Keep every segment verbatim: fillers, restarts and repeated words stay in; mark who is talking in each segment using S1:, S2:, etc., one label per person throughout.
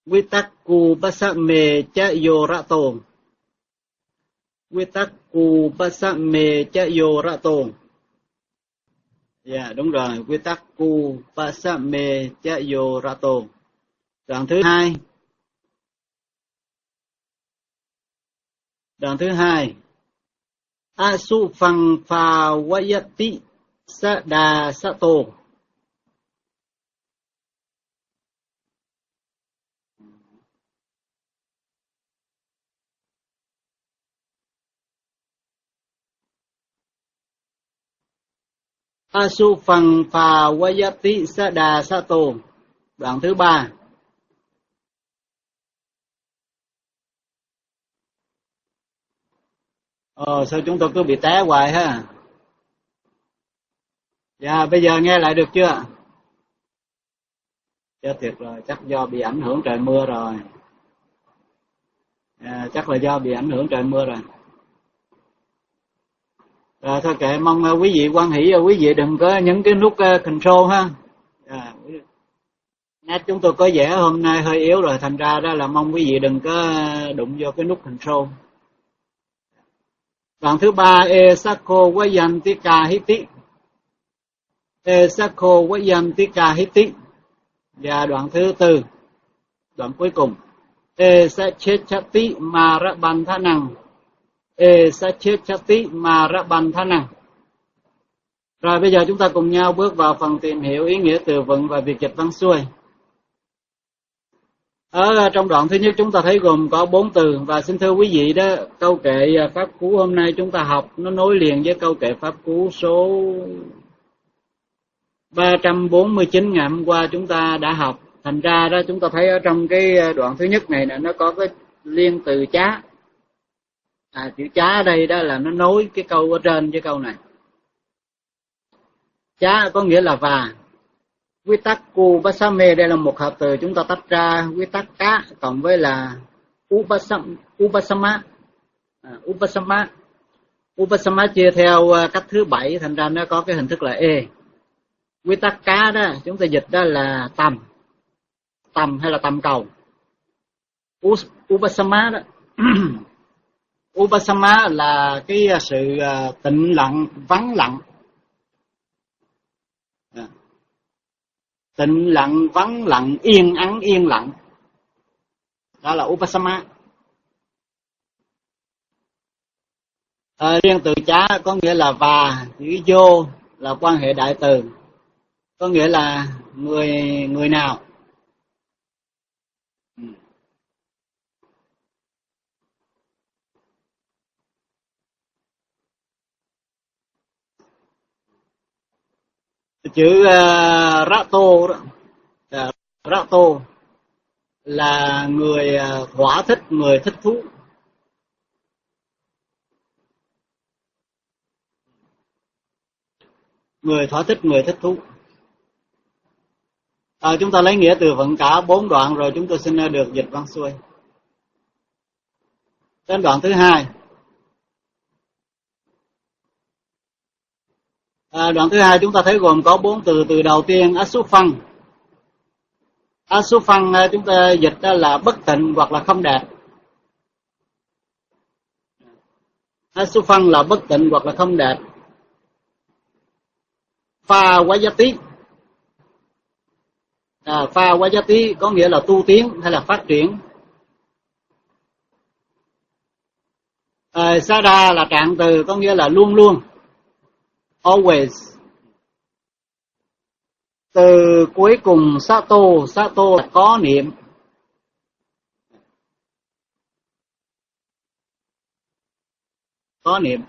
S1: Vitakku pasame cha yorato. Vitakku pasame cha yorato. Dạ đúng rồi, Vitakku pasame cha yorato. Đoạn thứ hai. Đoạn thứ hai. Asu phang pha vayati sa đà sato. Asu phang pha vayati sa đà sato. Đoạn thứ ba. Ờ, sao chúng tôi cứ bị té hoài ha. Dạ, bây giờ nghe lại được chưa? Chết tiệt rồi, chắc do bị ảnh hưởng trời mưa rồi. À, chắc là do bị ảnh hưởng trời mưa rồi. Rồi thôi kệ, mong uh, quý vị quan hỷ, uh, quý vị đừng có nhấn cái nút uh, control ha. À, nét chúng tôi có vẻ hôm nay hơi yếu rồi, thành ra đó là mong quý vị đừng có đụng vô cái nút control. Đoạn thứ ba, Esako Vayantika Hiti. Esako Vayantika Hiti. Và đoạn thứ tư, đoạn cuối cùng, Esacheti Marabanthanang. Esacheti Marabanthanang. Rồi bây giờ chúng ta cùng nhau bước vào phần tìm hiểu ý nghĩa từ vựng và việc dịch văn xuôi. Ở trong đoạn thứ nhất chúng ta thấy gồm có bốn từ, và xin thưa quý vị đó, câu kệ pháp cú hôm nay chúng ta học nó nối liền với câu kệ pháp cú số ba trăm bốn mươi chín ngày hôm qua chúng ta đã học. Thành ra đó chúng ta thấy ở trong cái đoạn thứ nhất này là nó có cái liên từ chá. À, chữ chá ở đây đó là nó nối cái câu ở trên với câu này. Chá có nghĩa là và. Vitakku pasame đây là một hợp từ chúng ta tách ra vitakka cộng với là upasam, upasama. À, upasama. Upasama chia theo cách thứ bảy, thành ra nó có cái hình thức là e. Vitakka đó chúng ta dịch đó là tầm. Tầm hay là tầm cầu. Upasama đó. Upasama là cái sự tĩnh lặng, vắng lặng. À. Tĩnh lặng, vắng lặng, yên ắng, yên lặng. Đó là upasama. À, riêng từ chá có nghĩa là và, chữ vô là quan hệ đại từ. Có nghĩa là người người nào. Chữ uh, rato đó, uh, rato là người uh, thỏa thích, người thích thú. Người thỏa thích, người thích thú. À, chúng ta lấy nghĩa từ vựng cả bốn đoạn rồi, chúng tôi xin được dịch văn xuôi. Đến đoạn thứ hai. À, đoạn thứ hai chúng ta thấy gồm có bốn từ. Từ đầu tiên Asufang. Asufang chúng ta dịch là bất tịnh hoặc là không đẹp. Asufang là bất tịnh hoặc là không đẹp. Pha Vayati. À, Pha Vayati có nghĩa là tu tiến hay là phát triển. À, Sada là trạng từ có nghĩa là luôn luôn. Always. Từ cuối cùng Sato, Sato là có niệm. Có niệm.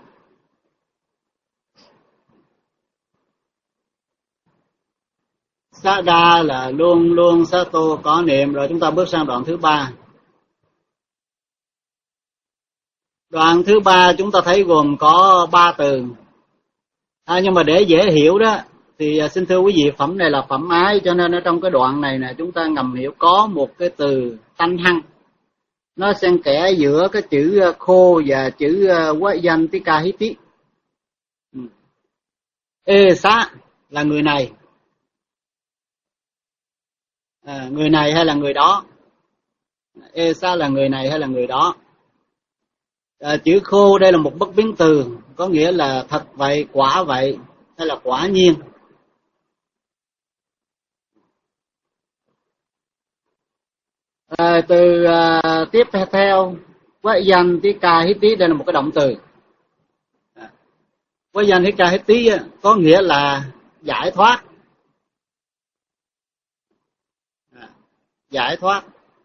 S1: Sada là luôn luôn, Sato có niệm. Rồi chúng ta bước sang đoạn thứ ba. Đoạn thứ ba chúng ta thấy gồm có ba từ. À, nhưng mà để dễ hiểu đó thì xin thưa quý vị, phẩm này là phẩm ái, cho nên ở trong cái đoạn này nè chúng ta ngầm hiểu có một cái từ tanh hăng, nó xen kẽ giữa cái chữ khô và chữ Vayantika Hiti. Ê xá là người này. À, người này hay là người đó. Esa là người này hay là người đó. À, chữ khô đây là một bất biến từ, có nghĩa là thật vậy, quả vậy hay là quả nhiên. À, từ à, tiếp theo với danh tí ca hít tí, đây là một cái động từ. Với danh hít ca hít tí có nghĩa là giải thoát. À, giải thoát.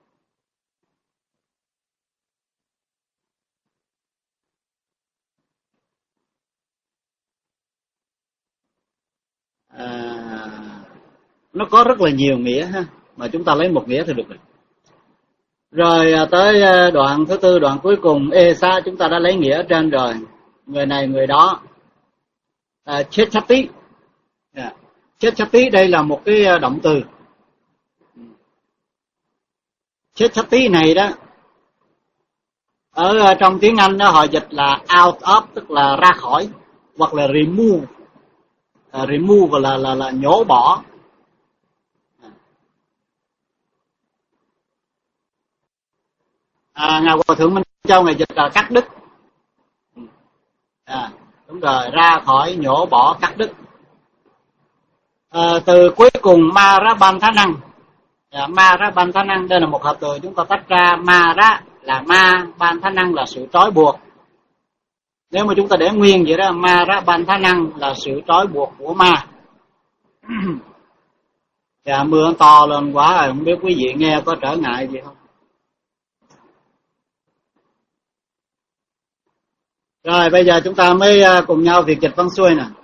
S1: À, nó có rất là nhiều nghĩa ha, mà chúng ta lấy một nghĩa thì được rồi. Rồi tới đoạn thứ tư, đoạn cuối cùng, Esa chúng ta đã lấy nghĩa ở trên rồi, người này người đó. À, chết chát tí, yeah. Chết chát tí đây là một cái động từ. Chết chát tí này đó, ở trong tiếng Anh đó họ dịch là out of, tức là ra khỏi, hoặc là remove. À, remove là là là nhổ bỏ. À, Ngài Hòa Thượng Minh Châu Ngài dịch là cắt đứt. À, đúng rồi, ra khỏi, nhổ bỏ, cắt đứt. À, từ cuối cùng ma ra ban thá năng. À, ma ra ban thá năng đây là một hợp từ, chúng ta tách ra. Ma ra là ma, ban thá năng là sự trói buộc. Nếu mà chúng ta để nguyên vậy đó, ma ra ban thá năng là sự trói buộc của ma. Dạ, mưa to lên quá rồi, không biết quý vị nghe có trở ngại gì không? Rồi bây giờ chúng ta mới cùng nhau việc dịch văn xuôi nè.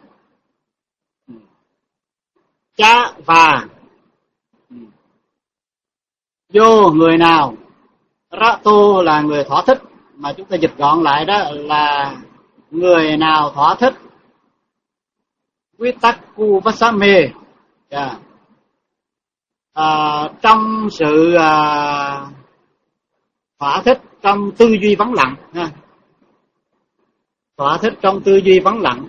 S1: Cha và vô người nào. Ra tô là người thỏa thích, mà chúng ta dịch gọn lại đó là người nào thỏa thích. Quy tắc cu vát xá mê. Yeah. À, trong sự à, thỏa thích trong tư duy vắng lặng ha. Thỏa thích trong tư duy vắng lặng.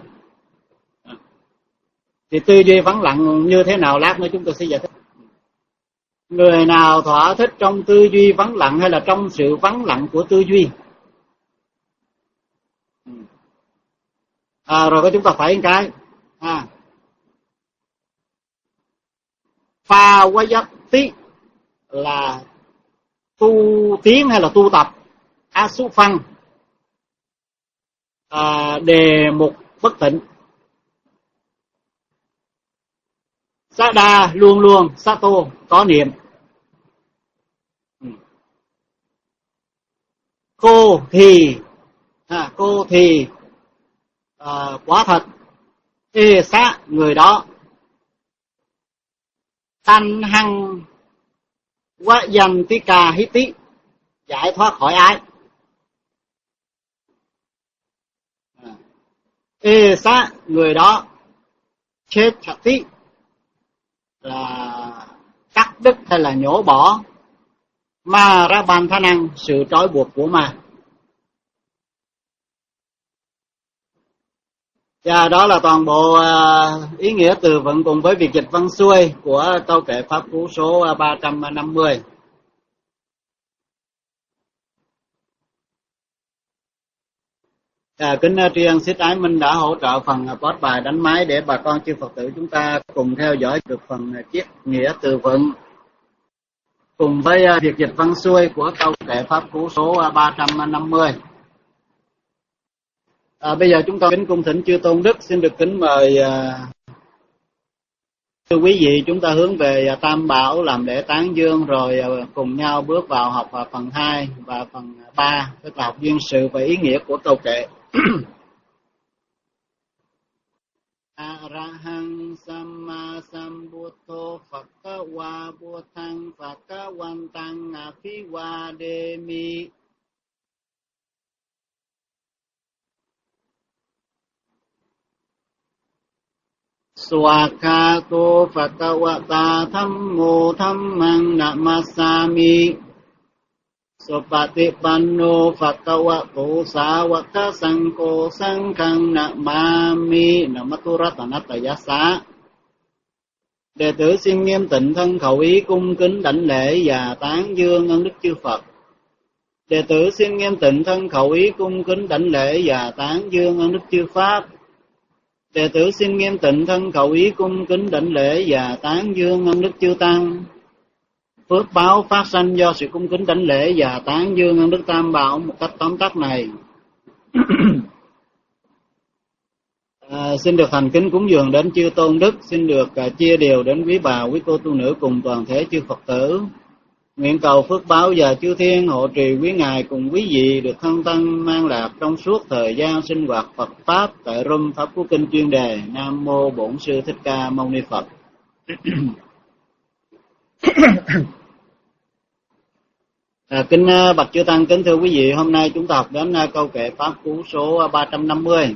S1: Thì tư duy vắng lặng như thế nào lát nữa chúng tôi sẽ giải thích. Người nào thỏa thích trong tư duy vắng lặng hay là trong sự vắng lặng của tư duy. À, rồi có chúng ta phải một cái à. Pha quá giấc tí là tu tiến hay là tu tập. A su phăng à, đề mục bất tịnh. Sa đa luôn luôn, sa tô có niệm. Cô thì à, cô thì à, quả thật. Ê xá người đó. Thanh hăng quá dành tí cà hít tí giải thoát khỏi ái. À. Ê xá người đó. Chết chặt tí là cắt đứt hay là nhổ bỏ. Ma ra ban thá năng sự trói buộc của ma. Và đó là toàn bộ uh, ý nghĩa từ vựng cùng với việc dịch văn xuôi của câu kệ pháp cú số ba trăm năm mươi. À, kính tri ân Xích Ái Minh đã hỗ trợ phần post bài đánh máy để bà con chư Phật tử chúng ta cùng theo dõi được phần triết nghĩa từ vựng cùng với uh, việc dịch văn xuôi của câu kệ pháp cú số ba trăm năm mươi. À, bây giờ chúng ta kính cung thỉnh chư tôn đức, xin được kính mời uh, thưa quý vị chúng ta hướng về uh, Tam Bảo làm lễ tán dương, rồi uh, cùng nhau bước vào học uh, phần hai và phần ba, tức là học duyên sự và ý nghĩa của câu kệ. Arahang Samma Sambuddho Phakkawa Buddhaṃ Phakkawantaṃ Aphivādemi. Swakato Phakawata Thammo Thammang Namasami. Supatipanno Phakawato Sāvaka Saṅkho Saṅghang Namami. Namatu Ratanatayassa. Đệ tử xin nghiêm tịnh thân khẩu ý cung kính đảnh lễ và tán dương ân đức chư Phật. Đệ tử xin nghiêm tịnh thân khẩu ý cung kính đảnh lễ và tán dương ân đức chư Pháp. Đệ tử xin nghiêm tịnh thân khẩu ý cung kính đảnh lễ và tán dương ân đức chư Tăng. Phước báo phát sanh do sự cung kính đảnh lễ và tán dương ân đức Tam Bảo một cách tóm tắt này. À, xin được thành kính cúng dường đến chư tôn đức, xin được uh, chia đều đến quý bà, quý cô tu nữ cùng toàn thể chư Phật tử. Nguyện cầu phước báo và chư thiên hộ trì quý ngài cùng quý vị được thân tăng mang lạc trong suốt thời gian sinh hoạt Phật pháp tại Room Pháp Cú Kinh chuyên đề. Nam mô Bổn Sư Thích Ca Mâu Ni Phật. À, kính bạch chư tăng, kính thưa quý vị, hôm nay chúng ta học đến câu kệ pháp cú số ba trăm năm mươi.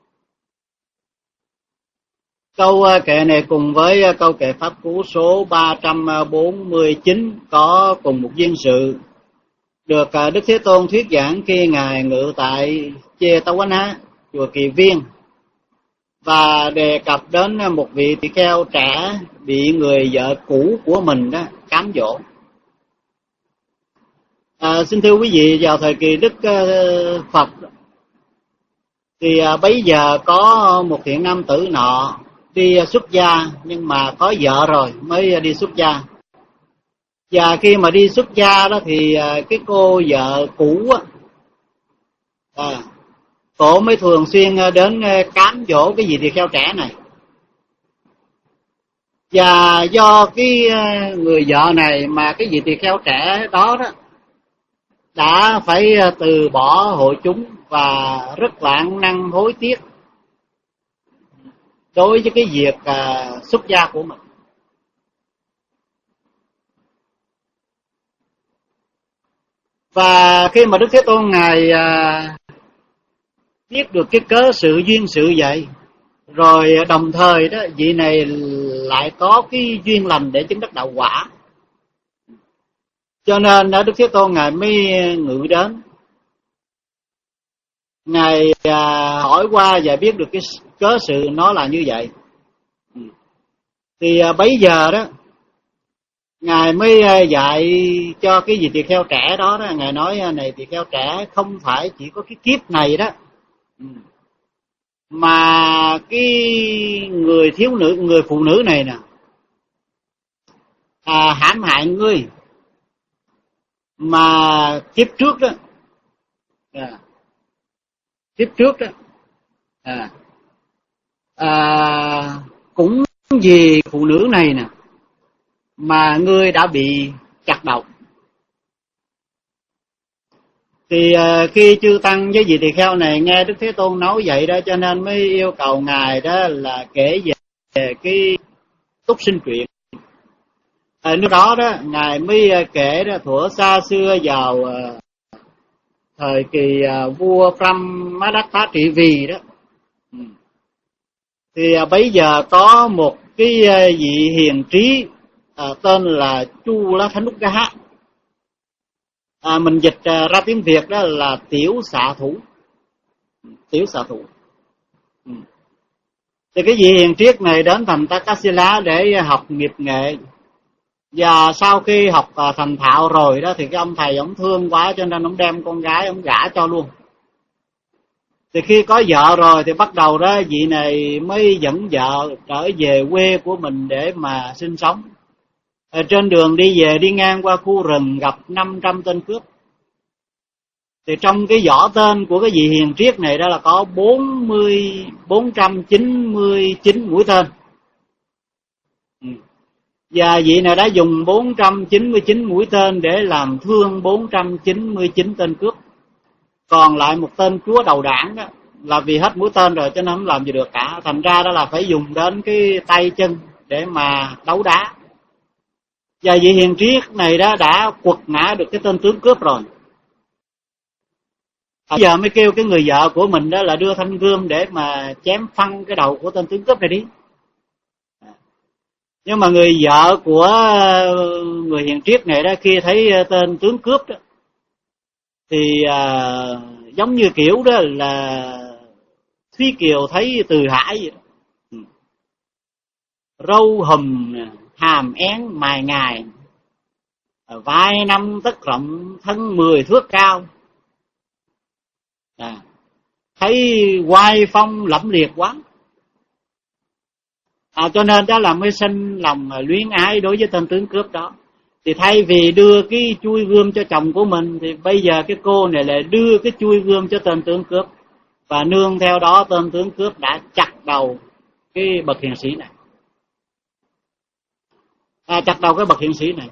S1: Câu kệ này cùng với câu kệ pháp cú số ba trăm bốn mươi chín có cùng một duyên sự, được Đức Thế Tôn thuyết giảng khi ngài ngự tại Jetavana, chùa Kỳ Viên, và đề cập đến một vị tỳ kheo trẻ bị người vợ cũ của mình đó cám dỗ. À, xin thưa quý vị, vào thời kỳ Đức Phật thì bấy giờ có một thiện nam tử nọ đi xuất gia, nhưng mà có vợ rồi mới đi xuất gia. Và khi mà đi xuất gia đó thì cái cô vợ cũ á, à, cổ mới thường xuyên đến cám dỗ cái vị tỳ kheo trẻ này. Và do cái người vợ này mà cái vị tỳ kheo trẻ đó đó đã phải từ bỏ hội chúng và rất là ăn năn hối tiếc đối với cái việc uh, xuất gia của mình. Và khi mà Đức Thế Tôn ngài uh, biết được cái cớ sự duyên sự vậy, rồi đồng thời đó vị này lại có cái duyên lành để chứng đắc đạo quả, cho nên đó Đức Thế Tôn ngài mới ngự đến, ngài uh, hỏi qua và biết được cái cớ sự nó là như vậy. Thì uh, bấy giờ đó ngài mới uh, dạy cho cái vị tỳ kheo trẻ đó, đó ngài nói này tỳ kheo trẻ, không phải chỉ có cái kiếp này đó mà cái người thiếu nữ, người phụ nữ này nè à, hãm hại ngươi, mà kiếp trước đó à, kiếp trước đó à, à, cũng vì phụ nữ này nè mà ngươi đã bị chặt đầu. Thì uh, khi chư tăng với vị tỳ kheo này nghe Đức Thế Tôn nói vậy đó, cho nên mới yêu cầu ngài đó là kể về, về cái túc sinh truyện. À, lúc đó đó ngài mới kể đó, thuở xa xưa vào uh, thời kỳ uh, vua Brahmadatta trị vì đó, ừ. thì uh, bấy giờ có một cái uh, vị hiền trí uh, tên là Chu Lá Thánh Úc Gá. À, mình dịch uh, ra tiếng Việt đó là tiểu xạ thủ, tiểu xạ thủ. Ừ. Thì cái vị hiền triết này đến thành Takasila để học nghiệp nghệ, và sau khi học uh, thành thạo rồi đó thì cái ông thầy ông thương quá, cho nên ông đem con gái ông gả cho luôn. Thì khi có vợ rồi thì bắt đầu đó vị này mới dẫn vợ trở về quê của mình để mà sinh sống. Ở trên đường đi về, đi ngang qua khu rừng gặp năm trăm tên cướp. Thì trong cái vỏ tên của cái vị hiền triết này đó là có bốn trăm chín mươi chín mũi tên. Và vị này đã dùng bốn trăm chín mươi chín mũi tên để làm thương bốn trăm chín mươi chín tên cướp. Còn lại một tên chúa đầu đảng đó là vì hết mũi tên rồi cho nên không làm gì được cả. Thành ra đó là phải dùng đến cái tay chân để mà đấu đá. Và vị hiền triết này đó đã quật ngã được cái tên tướng cướp rồi. Bây giờ mới kêu cái người vợ của mình đó là đưa thanh gươm để mà chém phăng cái đầu của tên tướng cướp này đi. Nhưng mà người vợ của người hiền triết này đó khi thấy tên tướng cướp đó thì à, giống như kiểu đó là Thúy Kiều thấy Từ Hải vậy đó. Râu hùm, hàm én mài ngài, vai năm tấc rộng, thân mười thước cao. À, thấy oai phong lẫm liệt quá. À, cho nên đó là mới sinh lòng luyến ái đối với tên tướng cướp đó. Thì thay vì đưa cái chui gươm cho chồng của mình, thì bây giờ cái cô này lại đưa cái chui gươm cho tên tướng cướp. Và nương theo đó tên tướng cướp đã chặt đầu cái bậc hiền sĩ này. À, chặt đầu cái bậc hiền sĩ này.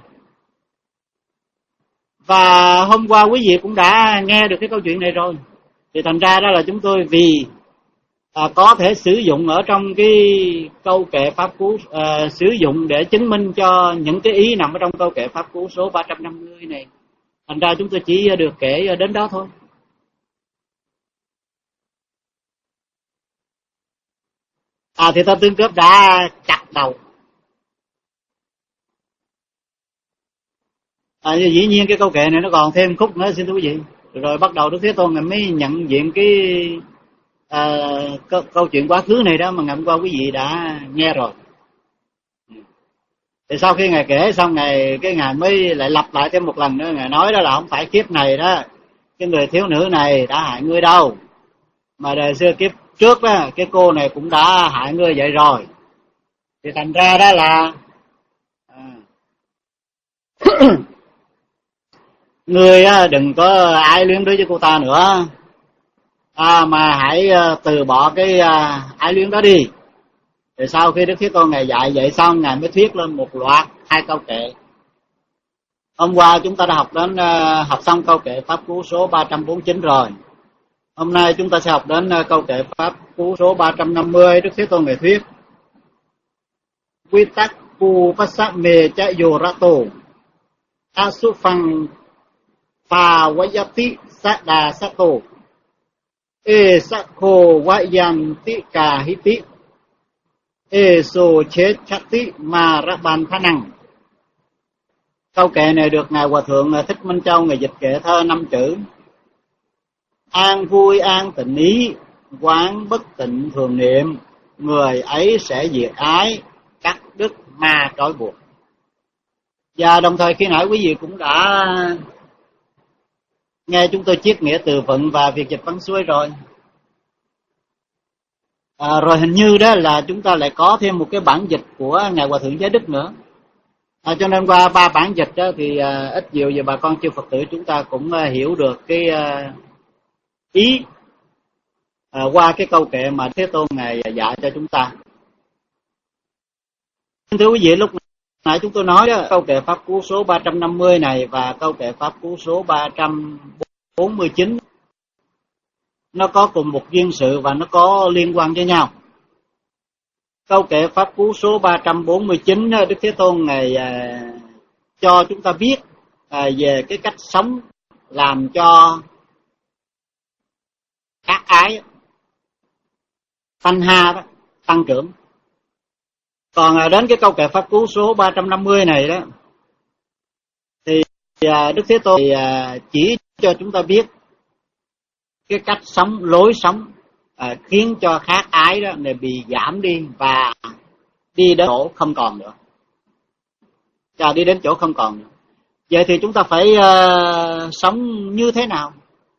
S1: Và hôm qua quý vị cũng đã nghe được cái câu chuyện này rồi. Thì thành ra đó là chúng tôi vì à, có thể sử dụng ở trong cái câu kệ pháp cú, à, sử dụng để chứng minh cho những cái ý nằm ở trong câu kệ pháp cú số ba trăm năm mươi này. Thành ra chúng tôi chỉ được kể đến đó thôi. À, thì tên tướng cướp đã chặt đầu. À, dĩ nhiên cái câu kệ này nó còn thêm khúc nữa, xin thưa quý vị. Rồi bắt đầu Đức Thế Tôn mới nhận diện cái à, câu, câu chuyện quá khứ này đó mà ngày hôm qua quý vị đã nghe rồi. Thì sau khi Ngài kể xong, Ngài cái Ngài mới lại lặp lại thêm một lần nữa. Ngài nói đó là không phải kiếp này đó, cái người thiếu nữ này đã hại ngươi đâu, mà đời xưa kiếp trước đó, cái cô này cũng đã hại ngươi vậy rồi. Thì thành ra đó là à, ngươi đừng có ái luyến đối với cô ta nữa, à, mà hãy từ bỏ cái ái luyến đó đi. Thì sau khi Đức Thế Tôn Ngài dạy vậy xong, Ngài mới thuyết lên một loạt hai câu kệ. Hôm qua chúng ta đã học đến học xong câu kệ pháp cú số ba trăm bốn mươi chín rồi. Hôm nay chúng ta sẽ học đến câu kệ pháp cú số ba trăm năm mươi. Đức Thế Tôn Ngài thuyết: Quy tắc cu passa me cha yorato asufang pa vayati sada sato e sakho vayanti kahiti e so chết chati maraban thanang. Câu kệ này được Ngài Hòa Thượng Thích Minh Châu Ngài dịch kệ thơ năm chữ: An vui an tịnh ý, quán bất tịnh thường niệm, người ấy sẽ diệt ái, cắt đứt ma trói buộc. Và đồng thời khi nãy quý vị cũng đã nghe chúng tôi chiết nghĩa từ vựng và việc dịch văn xuôi rồi. À, rồi hình như đó là chúng ta lại có thêm một cái bản dịch của Ngài Hòa Thượng Giới Đức nữa. À, cho nên qua ba bản dịch đó thì à, ít nhiều về bà con chư Phật tử chúng ta cũng à, hiểu được cái à, ý à, qua cái câu kệ mà Thế Tôn Ngài dạy cho chúng ta. Thưa quý vị, lúc nãy chúng tôi nói đó, câu kệ pháp cú số ba trăm năm mươi này và câu kệ pháp cú số ba trăm bốn mươi chín nó có cùng một duyên sự và nó có liên quan với nhau. Câu kệ pháp cú số ba trăm bốn mươi chín Đức Thế Tôn Ngài à, cho chúng ta biết à, về cái cách sống làm cho ác ái, tanh ha đó tăng trưởng. Còn à, đến cái câu kệ pháp cú số ba trăm năm mươi này đó thì à, Đức Thế Tôn thì, à, chỉ cho chúng ta biết cái cách sống, lối sống à, khiến cho khát ái đó này bị giảm đi và đi đến chỗ không còn nữa. Và đi đến chỗ không còn nữa. Vậy thì chúng ta phải uh, sống như thế nào?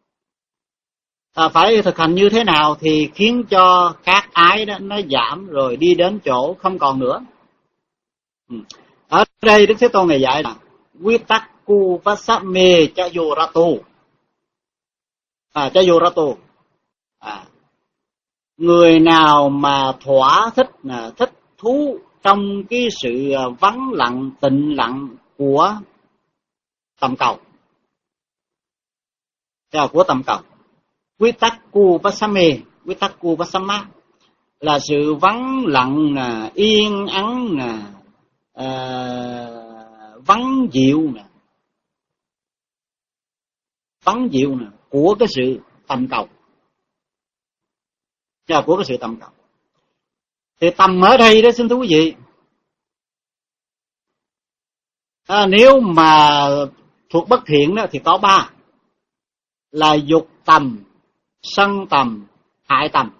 S1: À, phải thực hành như thế nào thì khiến cho khát ái đó nó giảm rồi đi đến chỗ không còn nữa? Ừ. Ở đây Đức Thế Tôn Ngài dạy là quy tắc cu passa me cha yorato. À, cha yorato. À, người nào mà thỏa thích là thích thú trong cái sự vắng lặng, tịnh lặng của tầm cầu, của tầm cầu. Quy tắc cu pasame, quy tắc cu pasama là sự vắng lặng, là yên ắng, là à, vắng dịu, nè, vắng dịu nè của cái sự tầm cầu, là của cái sự tầm cầu. Thì tầm ở đây đó xin thưa quý vị, à, nếu mà thuộc bất thiện đó thì có ba, là dục tầm, sân tầm, hại tầm.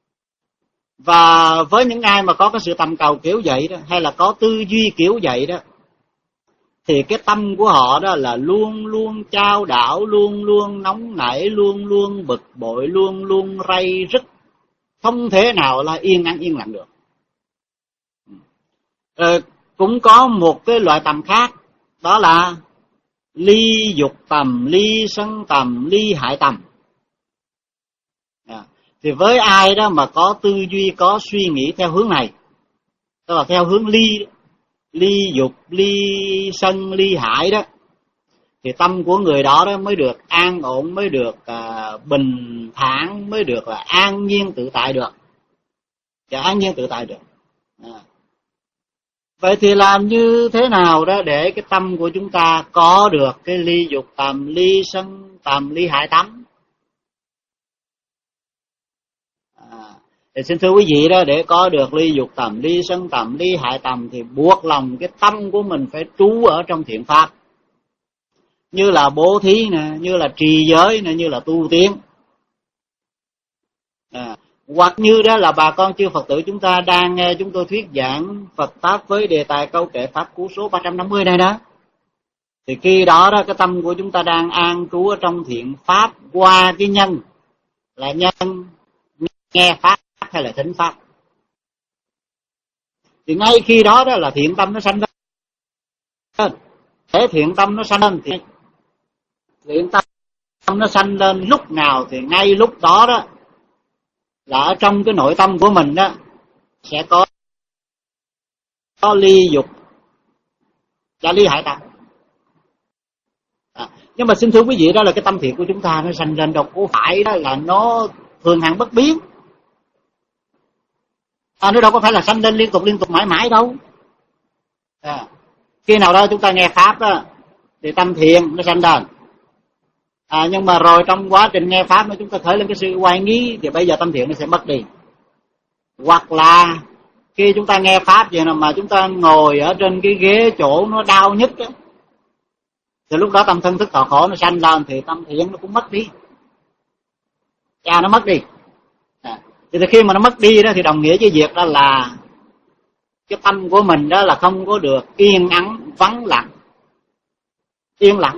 S1: Và với những ai mà có cái sự tầm cầu kiểu vậy đó, hay là có tư duy kiểu vậy đó, thì cái tâm của họ đó là luôn luôn chao đảo, luôn luôn nóng nảy, luôn luôn bực bội, luôn luôn ray rứt, không thể nào là yên ắng yên lặng được. Rồi cũng có một cái loại tầm khác, đó là ly dục tầm, ly sân tầm, ly hại tầm. À, thì với ai đó mà có tư duy, có suy nghĩ theo hướng này, tức là theo hướng ly, ly dục, ly sân, ly hại đó, thì tâm của người đó đó mới được an ổn, mới được uh, bình thản, mới được là an nhiên tự tại được. Và an nhiên tự tại được. À. Vậy thì làm như thế nào đó để cái tâm của chúng ta có được cái ly dục tầm, ly sân tầm, ly hại tầm? À, thì xin thưa quý vị đó, để có được ly dục tầm, ly sân tầm, ly hại tầm thì buộc lòng cái tâm của mình phải trú ở trong thiện pháp, như là bố thí nè, như là trì giới nè, như là tu tiến. À, hoặc như đó là bà con chư Phật tử chúng ta đang nghe chúng tôi thuyết giảng Phật pháp với đề tài câu kệ pháp cú số ba trăm năm mươi này đó, thì khi đó đó cái tâm của chúng ta đang an trú ở trong thiện pháp qua cái nhân là nhân nghe pháp hay là thính pháp, thì ngay khi đó đó là thiện tâm nó sanh lên. Để thiện tâm nó sanh lên thì thiện tâm nó sanh lên lúc nào thì ngay lúc đó đó là ở trong cái nội tâm của mình đó sẽ có có ly dục và ly hại tầm. À, nhưng mà xin thưa quý vị, đó là cái tâm thiện của chúng ta nó sanh lên, đâu có phải đó là nó thường hằng bất biến. À, nó đâu có phải là sanh lên liên tục liên tục mãi mãi đâu. À, khi nào đó chúng ta nghe pháp đó thì tâm thiện nó sanh lên. À, nhưng mà rồi trong quá trình nghe pháp mà chúng ta khởi lên cái sự hoài nghi thì bây giờ tâm thiện nó sẽ mất đi. Hoặc là khi chúng ta nghe pháp vậy mà chúng ta ngồi ở trên cái ghế chỗ nó đau nhất đó, thì lúc đó tâm thân thức thọ khổ nó sanh lên thì tâm thiện nó cũng mất đi. Cha nó mất đi. À, thì khi mà nó mất đi đó thì đồng nghĩa với việc đó là cái tâm của mình đó là không có được yên ắng, vắng lặng, yên lặng.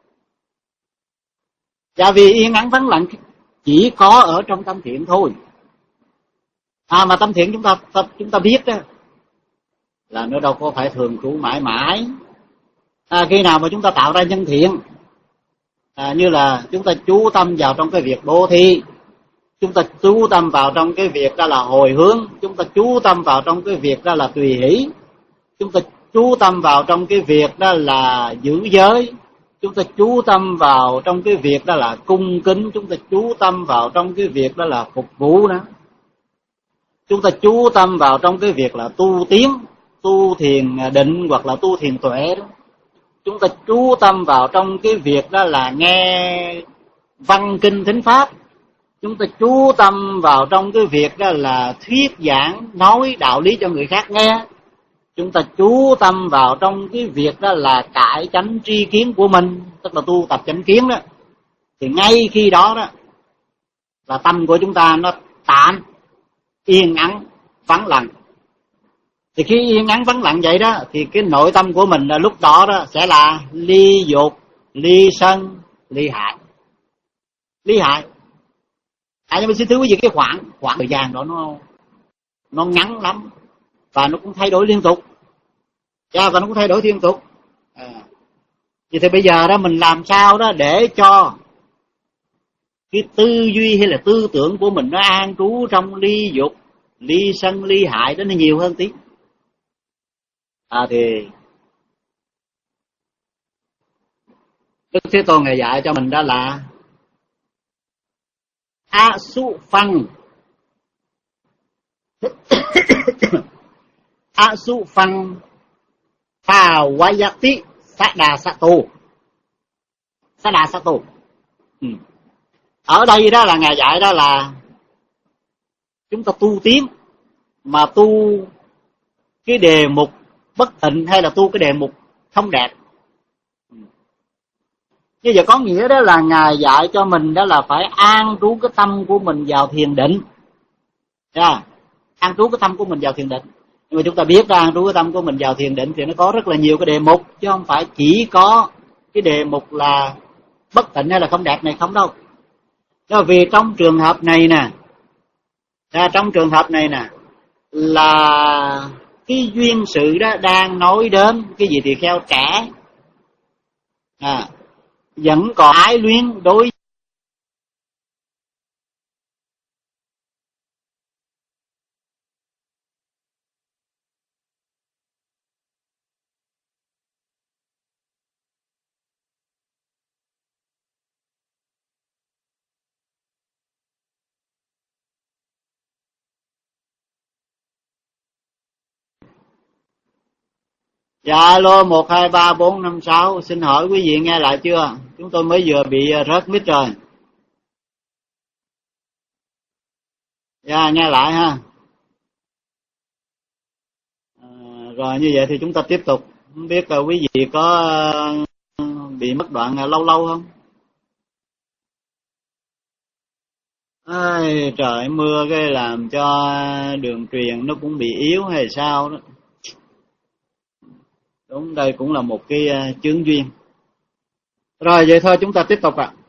S1: Và vì yên ắng vắng lặng chỉ có ở trong tâm thiện thôi. À, mà tâm thiện chúng ta chúng ta biết đó là nó đâu có phải thường trú mãi mãi. À, khi nào mà chúng ta tạo ra nhân thiện, à, như là chúng ta chú tâm vào trong cái việc bố thí, chúng ta chú tâm vào trong cái việc đó là hồi hướng, chúng ta chú tâm vào trong cái việc đó là tùy hỷ, chúng ta chú tâm vào trong cái việc đó là giữ giới, chúng ta chú tâm vào trong cái việc đó là cung kính, chúng ta chú tâm vào trong cái việc đó là phục vụ đó, chúng ta chú tâm vào trong cái việc là tu tiến, tu thiền định hoặc là tu thiền tuệ đó, chúng ta chú tâm vào trong cái việc đó là nghe văn kinh thính pháp, chúng ta chú tâm vào trong cái việc đó là thuyết giảng nói đạo lý cho người khác nghe, chúng ta chú tâm vào trong cái việc đó là cải chánh tri kiến của mình, tức là tu tập chánh kiến đó, thì ngay khi đó đó là tâm của chúng ta nó tạm yên ắng vắng lặng. Thì khi yên ắng vắng lặng vậy đó thì cái nội tâm của mình là lúc đó đó sẽ là ly dục, ly sân, ly hại. Ly hại. À, nhưng mà xin thưa quý vị, cái khoảng khoảng thời gian đó nó nó ngắn lắm và nó cũng thay đổi liên tục. Dạ, và nó cũng thay đổi liên tục. À, vậy thì bây giờ đó mình làm sao đó để cho cái tư duy hay là tư tưởng của mình nó an trú trong ly dục, ly sân, ly hại đó nó nhiều hơn tí. À, thì Đức Thế Tôn Ngài dạy cho mình đó là A su phăng A su phăng Phà Wayati Sada Sato. Sada Sato. Ừ. Ở đây đó là Ngài dạy đó là chúng ta tu tiến mà tu cái đề mục bất tịnh hay là tu cái đề mục không đẹp. Như vậy có nghĩa đó là Ngài dạy cho mình đó là phải an trú cái tâm của mình vào thiền định. Yeah. An trú cái tâm của mình vào thiền định. Nhưng mà chúng ta biết ra an trú cái tâm của mình vào thiền định thì nó có rất là nhiều cái đề mục, chứ không phải chỉ có cái đề mục là bất tịnh hay là không đẹp này không đâu. Đó vì trong trường hợp này nè, ra trong trường hợp này nè là cái duyên sự đó đang nói đến cái gì thì kheo trẻ, à, vẫn còn ái luyến đối. Dạ alo một hai ba bốn năm sáu, xin hỏi quý vị nghe lại chưa? Chúng tôi mới vừa bị rớt mic rồi. Dạ nghe lại ha. À, rồi như vậy thì chúng ta tiếp tục. Không biết uh, quý vị có uh, bị mất đoạn uh, lâu lâu không? Ai, trời mưa cái làm cho đường truyền nó cũng bị yếu hay sao đó. Đúng, đây cũng là một cái uh, chướng duyên. Rồi vậy thôi chúng ta tiếp tục ạ.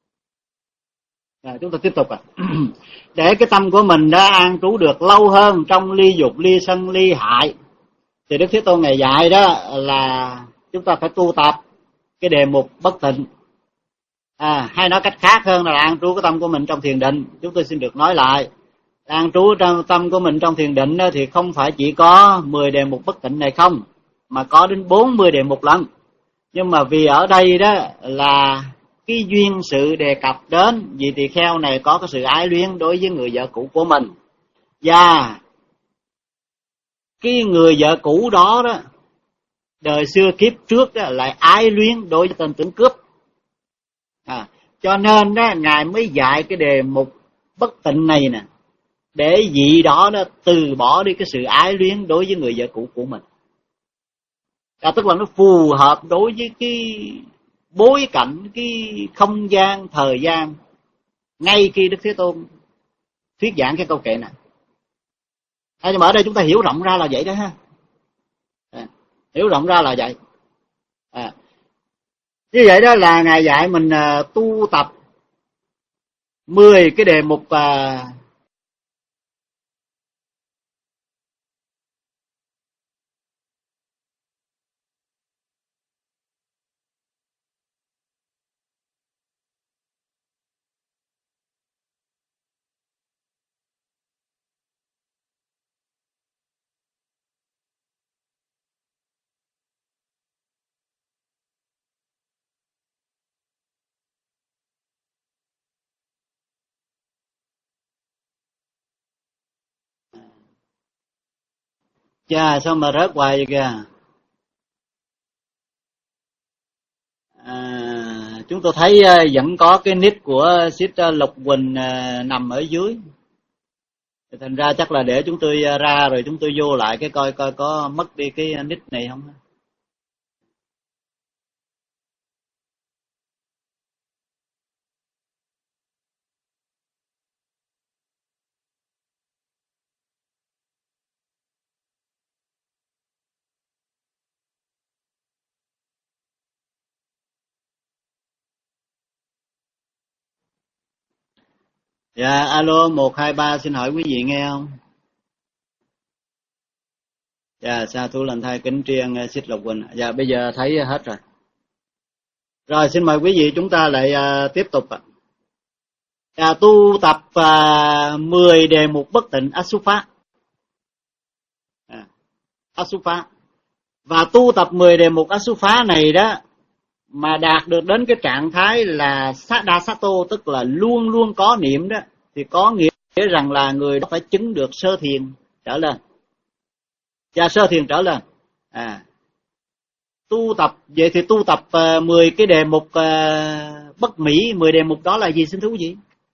S1: À. À, chúng ta tiếp tục ạ. À. Để cái tâm của mình đã an trú được lâu hơn trong ly dục, ly sân, ly hại, thì Đức Thế Tôn Ngài dạy đó là chúng ta phải tu tập cái đề mục bất tịnh. À, hay nói cách khác hơn là an trú cái tâm của mình trong thiền định. Chúng tôi xin được nói lại, an trú trong tâm của mình trong thiền định thì không phải chỉ có mười đề mục bất tịnh này không, mà có đến bốn mươi đề mục lận. Nhưng mà vì ở đây đó là cái duyên sự đề cập đến vị tỳ kheo này có cái sự ái luyến đối với người vợ cũ của mình, và cái người vợ cũ đó đó đời xưa kiếp trước đó lại ái luyến đối với tên tướng cướp. À, cho nên đó Ngài mới dạy cái đề mục bất tịnh này nè, để vị đó đó từ bỏ đi cái sự ái luyến đối với người vợ cũ của mình. À, tức là nó phù hợp đối với cái bối cảnh, cái không gian, thời gian ngay khi Đức Thế Tôn thuyết giảng cái câu kệ này. À, nhưng mà ở đây chúng ta hiểu rộng ra là vậy đó ha. À, hiểu rộng ra là vậy. À, như vậy đó là Ngài dạy mình uh, tu tập mười cái đề mục uh, chà sao mà rớt hoài vậy kìa. À, chúng tôi thấy uh, vẫn có cái nick của Sister Lục Quỳnh uh, nằm ở dưới. Thành ra chắc là để chúng tôi uh, ra rồi chúng tôi vô lại cái coi coi có mất đi cái nick này không. Dạ alo một hai ba, xin hỏi quý vị nghe không? Dạ sa thú lành thai kính triêng Xích Lục Quỳnh. Dạ bây giờ thấy hết rồi. Rồi xin mời quý vị chúng ta lại uh, tiếp tục ạ. À, tu tập uh, mười đề mục bất tịnh Asufa. À, Asufa. Và tu tập mười đề mục Asufa này đó mà đạt được đến cái trạng thái là Sada Sato, tức là luôn luôn có niệm đó, thì có nghĩa rằng là người đó phải chứng được sơ thiền trở lên. Và sơ thiền trở lên. À, tu tập vậy thì tu tập uh, mười cái đề mục uh, bất mỹ. Mười đề mục đó là gì xin thú vị?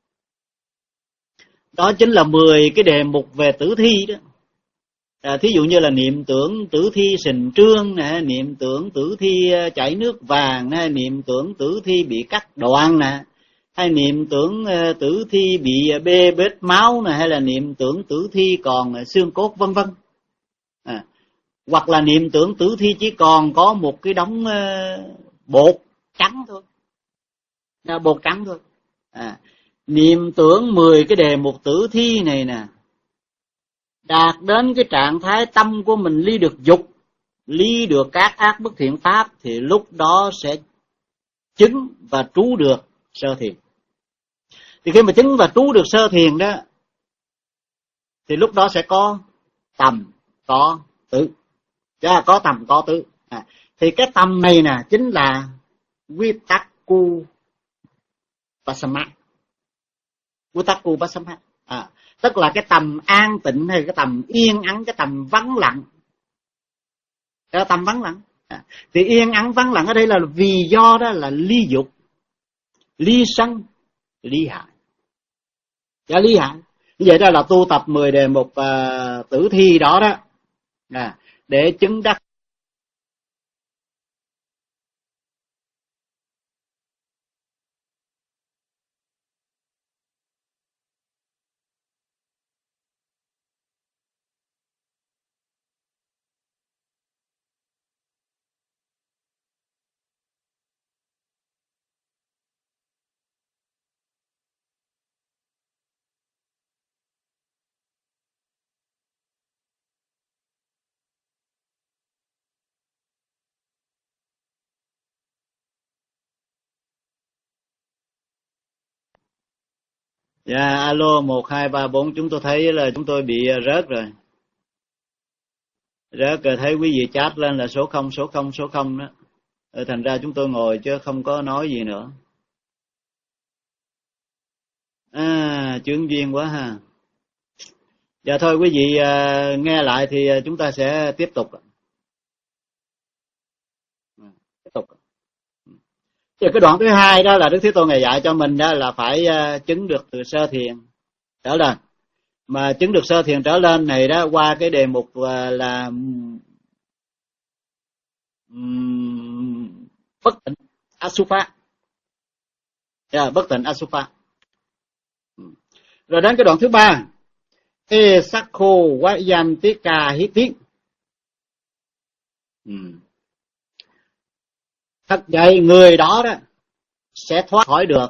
S1: Đó chính là mười cái đề mục về tử thi đó. À, thí dụ như là niệm tưởng tử thi sình trương nè, niệm tưởng tử thi chảy nước vàng nè, niệm tưởng tử thi bị cắt đoạn nè, hay niệm tưởng uh, tử thi bị bê bết máu nè, hay là niệm tưởng tử thi còn xương cốt vân vân. À, hoặc là niệm tưởng tử thi chỉ còn có một cái đống uh, bột trắng thôi, à, bột trắng thôi. À, niệm tưởng mười cái đề mục tử thi này nè, đạt đến cái trạng thái tâm của mình ly được dục, ly được các ác bất thiện pháp, thì lúc đó sẽ chứng và trú được sơ thiền. Thì khi mà chứng và trú được sơ thiền đó, thì lúc đó sẽ có tầm, có tứ. Có tầm, có tứ. À, thì cái tầm này nè chính là Vitakku Pasama. Vitakku Pasama. À, tức là cái tầm an tịnh hay cái tầm yên ắng, cái tầm vắng lặng. Cái tầm vắng lặng. À, thì yên ắng vắng lặng ở đây là vì do đó là ly dục, ly sân, ly hại. Dạ, ly hại. Như vậy đó là tu tập mười đề mục uh, tử thi đó đó, à, để chứng đắc. Dạ, alo một hai ba bốn, chúng tôi thấy là chúng tôi bị rớt rồi. Rớt rồi, thấy quý vị chat lên là số không, số không, số không đó. Thành ra chúng tôi ngồi chứ không có nói gì nữa. À, chướng duyên quá ha. Dạ thôi quý vị uh, nghe lại thì chúng ta sẽ tiếp tục. Tiếp tục. Thì cái đoạn thứ hai đó là Đức Thế Tôn Ngài dạy cho mình đó là phải uh, chứng được từ sơ thiền trở lên. Mà chứng được sơ thiền trở lên này đó qua cái đề mục uh, là um, bất tịnh Asupa. Yeah, bất tịnh Asupa. Rồi đến cái đoạn thứ ba, E Sakho Vayantika Hiti. Thật vậy người đó đó sẽ thoát khỏi được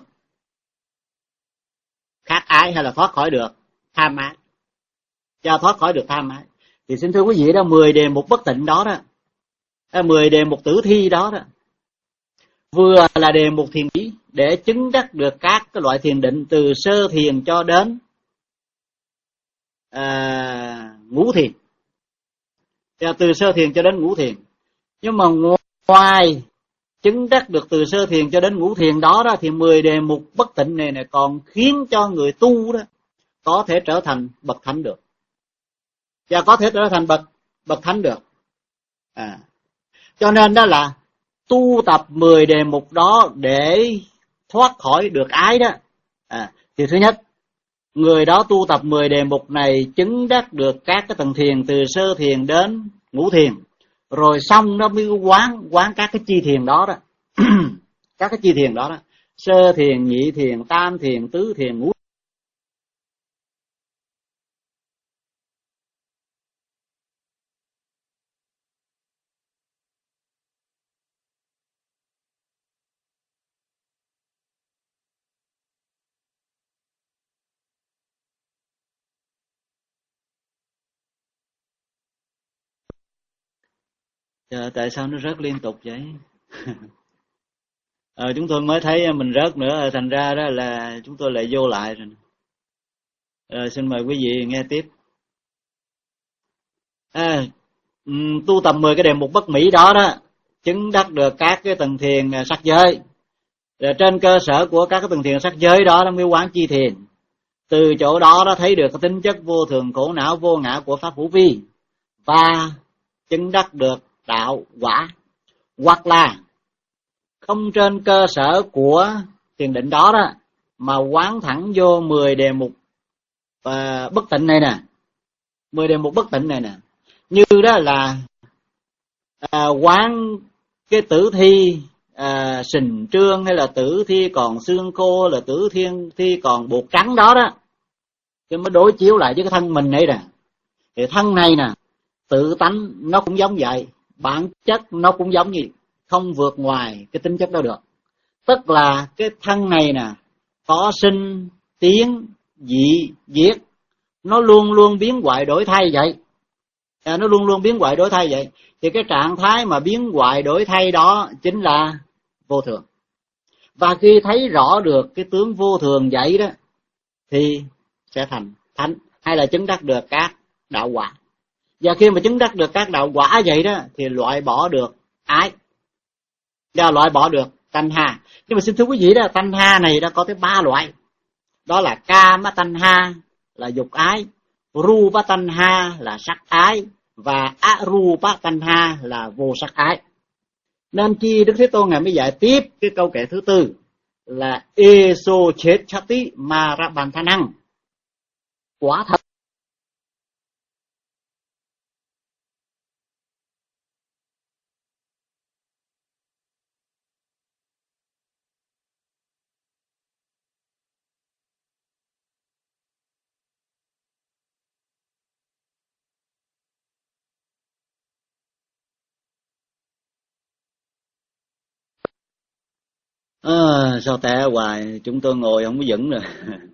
S1: khát ái hay là thoát khỏi được tham ái. Cho thoát khỏi được tham ái. Thì xin thưa quý vị đó, mười đề mục bất tịnh đó đó, mười đề mục tử thi đó đó, vừa là đề mục thiền ý để chứng đắc được các cái loại thiền định từ sơ thiền cho đến à, ngũ thiền. Từ sơ thiền cho đến ngũ thiền. Nhưng mà ngoài chứng đắc được từ sơ thiền cho đến ngũ thiền đó đó, thì mười đề mục bất tịnh này này còn khiến cho người tu đó có thể trở thành bậc thánh được. Và có thể trở thành bậc bậc thánh được. À, cho nên đó là tu tập mười đề mục đó để thoát khỏi được ái đó. À, thì thứ nhất, người đó tu tập mười đề mục này chứng đắc được các cái tầng thiền từ sơ thiền đến ngũ thiền. Rồi xong nó mới quán quán các cái chi thiền đó đó. Các cái chi thiền đó đó. Sơ thiền, nhị thiền, tam thiền, tứ thiền, ngũ. Trời, tại sao nó rớt liên tục vậy? Ờ, chúng tôi mới thấy mình rớt nữa, thành ra đó là chúng tôi lại vô lại rồi. Ờ, xin mời quý vị nghe tiếp. À, tu tập mười cái đề mục bất mỹ đó đó, chứng đắc được các cái tầng thiền sắc giới. Rồi trên cơ sở của các cái tầng thiền sắc giới đó nó mới quán chi thiền. Từ chỗ đó đó thấy được cái tính chất vô thường khổ não vô ngã của pháp hữu vi và chứng đắc được đạo quả. Hoặc là không trên cơ sở của thiền định đó đó mà quán thẳng vô mười đề mục và bất tịnh này nè, mười đề mục bất tịnh này nè, như đó là à, quán cái tử thi à, sình trương, hay là tử thi còn xương khô, là tử thiên thi còn bột trắng đó đó, thì mới đối chiếu lại với cái thân mình này nè. Thì thân này nè, tự tánh nó cũng giống vậy, bản chất nó cũng giống như không vượt ngoài cái tính chất đó được. Tức là cái thân này nè, có sinh, tiến, dị, diệt, nó luôn luôn biến hoại đổi thay vậy. À, nó luôn luôn biến hoại đổi thay vậy. Thì cái trạng thái mà biến hoại đổi thay đó chính là vô thường. Và khi thấy rõ được cái tướng vô thường vậy đó, thì sẽ thành thánh, hay là chứng đắc được các đạo quả. Và khi mà chứng đắc được các đạo quả vậy đó, thì loại bỏ được ái, và loại bỏ được tanh ha. Nhưng mà xin thưa quý vị đó, tanh ha này đã có tới ba loại. Đó là kama tanh ha là dục ái, rupa tanh ha là sắc ái, và arupa tanh ha là vô sắc ái. Nên chi Đức Thế Tôn ngài mới dạy tiếp cái câu kệ thứ tư là eso chết chati marabanthanang. Quả thật à, sao té hoài, chúng tôi ngồi không có vững rồi.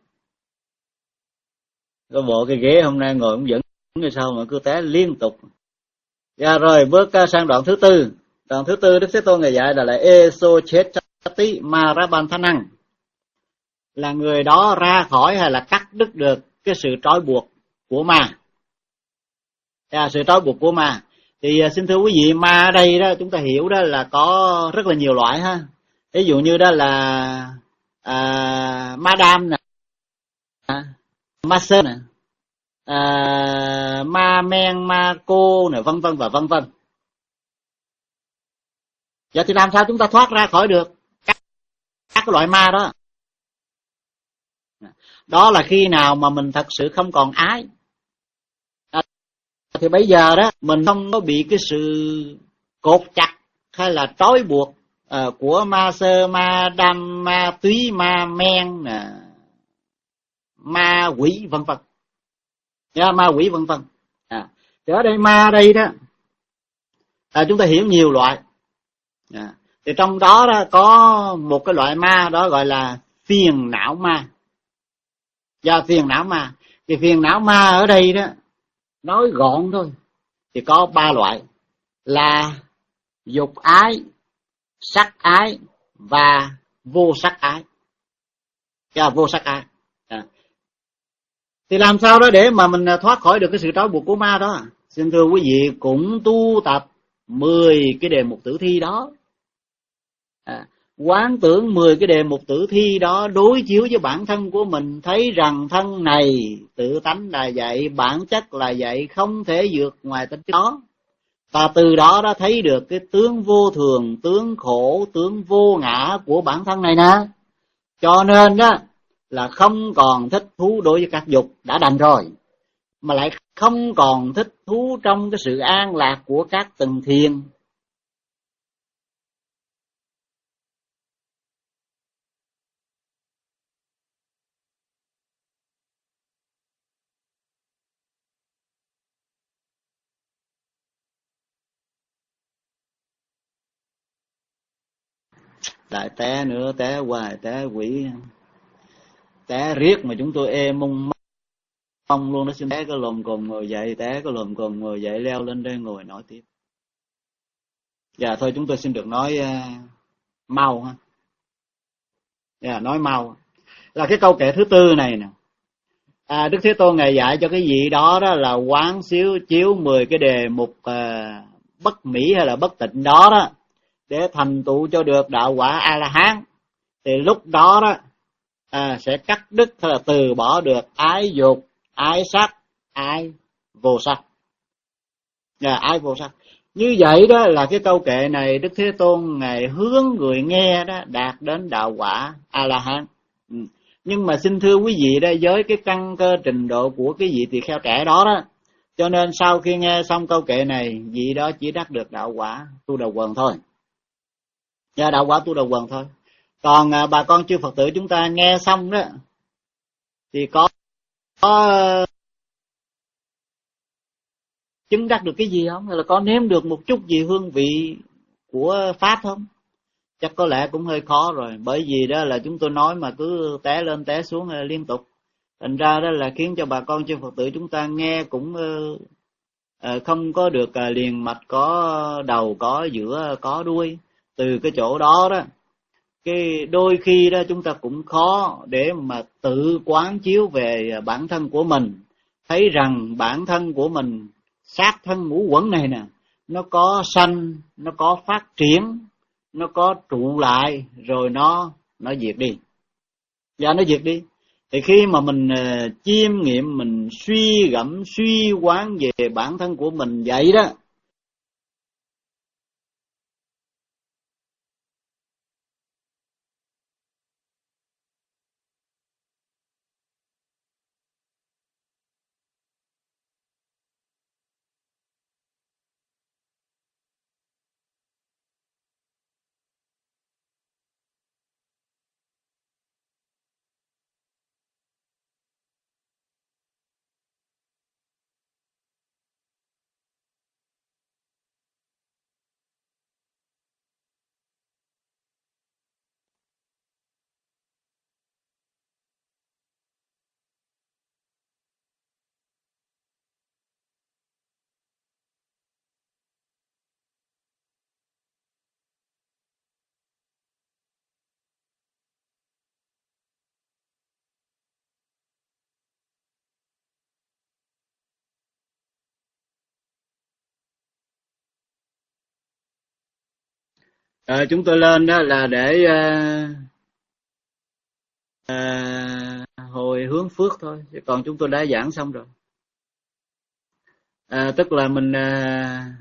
S1: Có bộ cái ghế hôm nay ngồi không vững rồi sao mà cứ té liên tục. Dạ rồi, bước sang đoạn thứ tư. Đoạn thứ tư Đức Thế Tôn ngài dạy là là eso chết chati marabanthanang, là người đó ra khỏi hay là cắt đứt được cái sự trói buộc của ma. À, sự trói buộc của ma. Thì xin thưa quý vị, ma ở đây đó chúng ta hiểu đó là có rất là nhiều loại ha. Ví dụ như đó là à, ma đam nè, à, ma sơn nè, à, ma men, ma cô nè, vân vân và vân vân. Vậy thì làm sao chúng ta thoát ra khỏi được các, các loại ma đó? Đó là khi nào mà mình thật sự không còn ái. À, thì bây giờ đó mình không có bị cái sự cột chặt hay là trói buộc à, của ma sơ, ma đam, ma túy, ma men, à, ma quỷ vân vân. Yeah, ma quỷ vân vân. À, thì ở đây ma đây đó à, chúng ta hiểu nhiều loại. À, thì trong đó, đó có một cái loại ma đó gọi là phiền não ma. Do phiền não ma, thì phiền não ma ở đây đó nói gọn thôi thì có ba loại là dục ái, sắc ái và vô sắc ái. Và vô sắc ái. À. Thì làm sao đó để mà mình thoát khỏi được cái sự trói buộc của ma đó? Xin thưa quý vị, cũng tu tập mười cái đề mục tử thi đó. À, quán tưởng mười cái đề mục tử thi đó, đối chiếu với bản thân của mình, thấy rằng thân này tự tánh là vậy, bản chất là vậy, không thể vượt ngoài tính đó. Và từ đó đã thấy được cái tướng vô thường, tướng khổ, tướng vô ngã của bản thân này nè. Cho nên đó là không còn thích thú đối với các dục, đã đành rồi, mà lại không còn thích thú trong cái sự an lạc của các tầng thiền. Lại té nữa, té hoài, té quỷ, té riết mà chúng tôi ê mông mông luôn. Nó xin té cái lồm cồm ngồi dậy, té cái lồm cồm ngồi dậy, leo lên đây ngồi nói tiếp. Dạ thôi chúng tôi xin được nói uh, mau ha. Dạ nói mau. Là cái câu kệ thứ tư này nè. À, Đức Thế Tôn ngài dạy cho cái gì đó đó là quán xíu chiếu mười cái đề mục uh, bất mỹ hay là bất tịnh đó đó, để thành tựu cho được đạo quả A-la-hán. Thì lúc đó đó à, sẽ cắt đứt hay là từ bỏ được ái dục, ái sắc, ái vô sắc. À, ái vô sắc. Như vậy đó là cái câu kệ này Đức Thế Tôn ngài hướng người nghe đó đạt đến đạo quả A-la-hán. Ừ. Nhưng mà xin thưa quý vị đó, với cái căn cơ trình độ của cái vị tỳ kheo trẻ đó đó, cho nên sau khi nghe xong câu kệ này, vị đó chỉ đắc được đạo quả tu đầu quần thôi. Và đạo quả tu đầu quần thôi. Còn à, bà con chư Phật tử chúng ta nghe xong đó thì có, có chứng đắc được cái gì không, hay là có nếm được một chút gì hương vị của pháp không? Chắc có lẽ cũng hơi khó rồi, bởi vì đó là chúng tôi nói mà cứ té lên té xuống liên tục, thành ra đó là khiến cho bà con chư Phật tử chúng ta nghe cũng uh, không có được uh, liền mạch, có đầu, có giữa, có đuôi. Từ cái chỗ đó đó, cái đôi khi đó chúng ta cũng khó để mà tự quán chiếu về bản thân của mình, thấy rằng bản thân của mình, xác thân ngũ uẩn này nè, nó có sanh, nó có phát triển, nó có trụ lại, rồi nó nó diệt đi. Và nó diệt đi. Thì khi mà mình uh, chiêm nghiệm, mình suy gẫm, suy quán về bản thân của mình vậy đó, uh, chúng tôi lên đó là để uh, uh, hồi hướng phước thôi, chứ còn chúng tôi đã giảng xong rồi. Uh, tức là mình uh,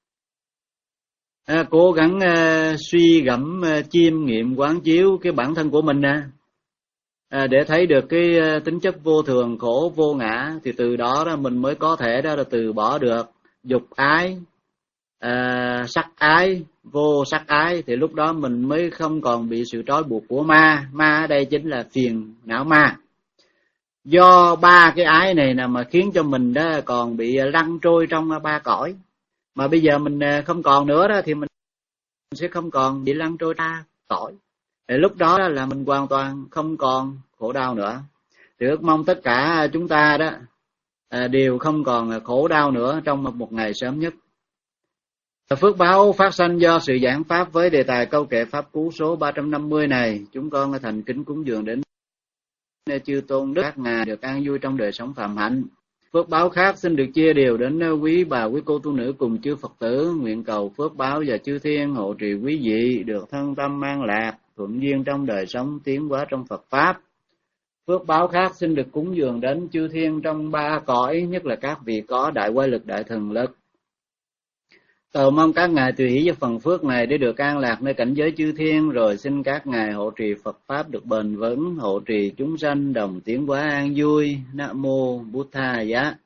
S1: À, cố gắng à, suy gẫm, à, chiêm nghiệm, quán chiếu cái bản thân của mình nè, à, để thấy được cái à, tính chất vô thường, khổ, vô ngã, thì từ đó đó mình mới có thể đó là từ bỏ được dục ái, à, sắc ái, vô sắc ái, thì lúc đó mình mới không còn bị sự trói buộc của ma. Ma ở đây chính là phiền não ma. Do ba cái ái này nè mà khiến cho mình đó còn bị lăn trôi trong ba cõi. Mà bây giờ mình không còn nữa đó thì mình sẽ không còn bị lăn trôi ra cõi. Thì lúc đó là mình hoàn toàn không còn khổ đau nữa. Thì ước mong tất cả chúng ta đó đều không còn khổ đau nữa trong một ngày sớm nhất. Phước báo phát sanh do sự giảng pháp với đề tài câu kệ pháp cú số ba trăm năm mươi này, chúng con thành kính cúng dường đến chư tôn đức các ngài được an vui trong đời sống phạm hạnh. Phước báo khác xin được chia đều đến quý bà, quý cô tu nữ cùng chư Phật tử, nguyện cầu phước báo và chư thiên hộ trì quý vị được thân tâm an lạc, thuận duyên trong đời sống, tiến hóa trong Phật pháp. Phước báo khác xin được cúng dường đến chư thiên trong ba cõi, nhất là các vị có đại quay lực, đại thần lực. Cầu mong các ngài tùy hỷ với phần phước này để được an lạc nơi cảnh giới chư thiên, rồi xin các ngài hộ trì Phật pháp được bền vững, hộ trì chúng sanh đồng tiến hóa an vui. Nam mô Bụt Thầy.